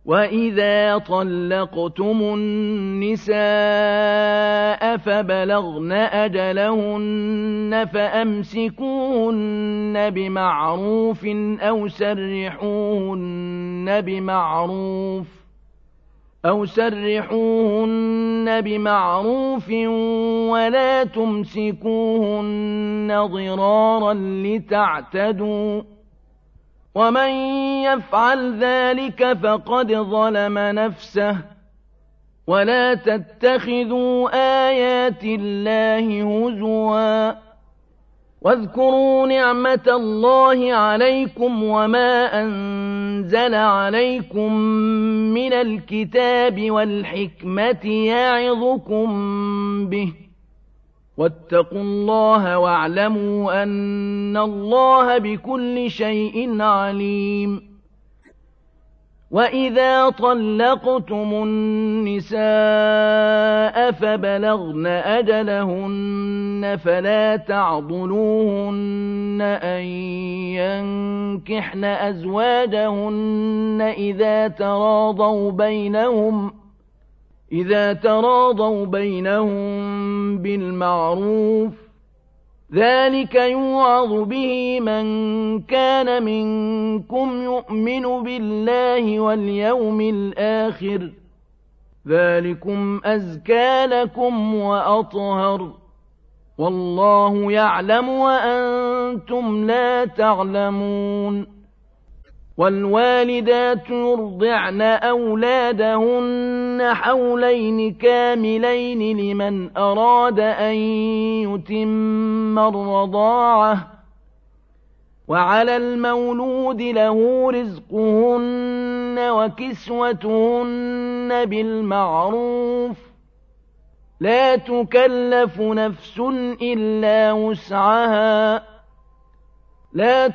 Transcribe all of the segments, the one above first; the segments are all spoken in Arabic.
وَإِذَا طَلَّقْتُمُ النِّسَاءَ فَبَلَغْنَ أَجَلَهُنَّ فَأَمْسِكُوهُنَّ بِمَعْرُوفٍ أَوْ سَرِّحُوهُنَّ بِمَعْرُوفٍ وَلَا تُمْسِكُوهُنَّ ضِرَارًا لِّتَعْتَدُوا ۚ وَمَن يَفْعَلْ ذَٰلِكَ فَقَدْ ظَلَمَ نَفْسَهُ ۚ وَلَا تَتَّخِذُوا آيَاتِ اللَّهِ هُزُوًا ۚ وَاذْكُرُوا نِعْمَةَ اللَّهِ عَلَيْكُمْ وَمَا أَنزَلَ عَلَيْكُم مِّنَ الْكِتَابِ وَالْحِكْمَةِ يَعِظُكُم بِهِ ۚ وَاتَّقُوا اللَّهَ وَاعْلَمُوا أَنَّ اللَّهَ بِكُلِّ شَيْءٍ عَلِيمٌ وَإِذَا طَلَّقْتُمُ النِّسَاءَ فَبَلَغْنَ أَجَلَهُنَّ فَلَا تَعْضُلُوهُنَّ أَن يَنكِحْنَ أَزْوَاجَهُنَّ إِذَا تَرَاضَوْا بَيْنَهُم بِالْمَعْرُوفِ ۗ ذَٰلِكَ يُوعَظُ بِهِ مَن كَانَ مِنكُمْ يُؤْمِنُ بِاللَّهِ وَالْيَوْمِ الْآخِرِ ۗ ذَٰلِكُمْ أَزْكَىٰ لَكُمْ وَأَطْهَرُ ۗ وَاللَّهُ يَعْلَمُ وَأَنتُمْ لَا تَعْلَمُونَ وَالْوَالِدَاتُ يُرْضِعْنَ أَوْلَادَهُنَّ حَوْلَيْنِ كَامِلَيْنِ لِمَنْ أَرَادَ أَن يُتِمَّ الرَّضَاعَةَ ۚ وَعَلَى الْمَوْلُودِ لَهُ رِزْقُهُنَّ وَكِسْوَتُهُنَّ بِالْمَعْرُوفِ ۚ لَا تُكَلَّفُ نَفْسٌ إِلَّا وُسْعَهَا ۚ لَا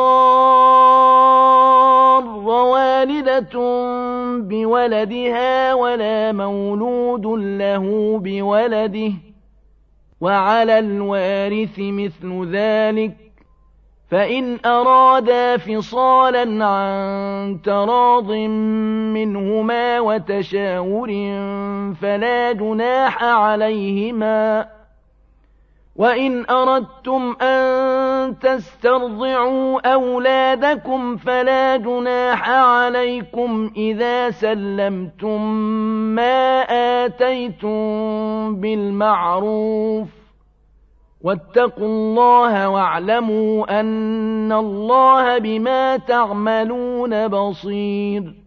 تُضَارَّ وَالِدَةٌ بِوَلَدِهَا وَلَا مَوْلُودٌ لَّهُ بِوَلَدِهِ ۚ وَعَلَى الْوَارِثِ مِثْلُ ذَٰلِكَ ۗ فَإِنْ أَرَادَا فِصَالًا عَن تَرَاضٍ مِّنْهُمَا وَتَشَاوُرٍ فَلَا جُنَاحَ عَلَيْهِمَا ۗ وَإِنْ أَرَدتُّمْ أَن تَسْتَرْضِعُوا أَوْلَادَكُمْ فَلَا جُنَاحَ عَلَيْكُمْ إِذَا سَلَّمْتُم مَّا آتَيْتُم بِالْمَعْرُوفِ ۗ وَاتَّقُوا اللَّهَ وَاعْلَمُوا أَنَّ اللَّهَ بِمَا تَعْمَلُونَ بَصِيرٌ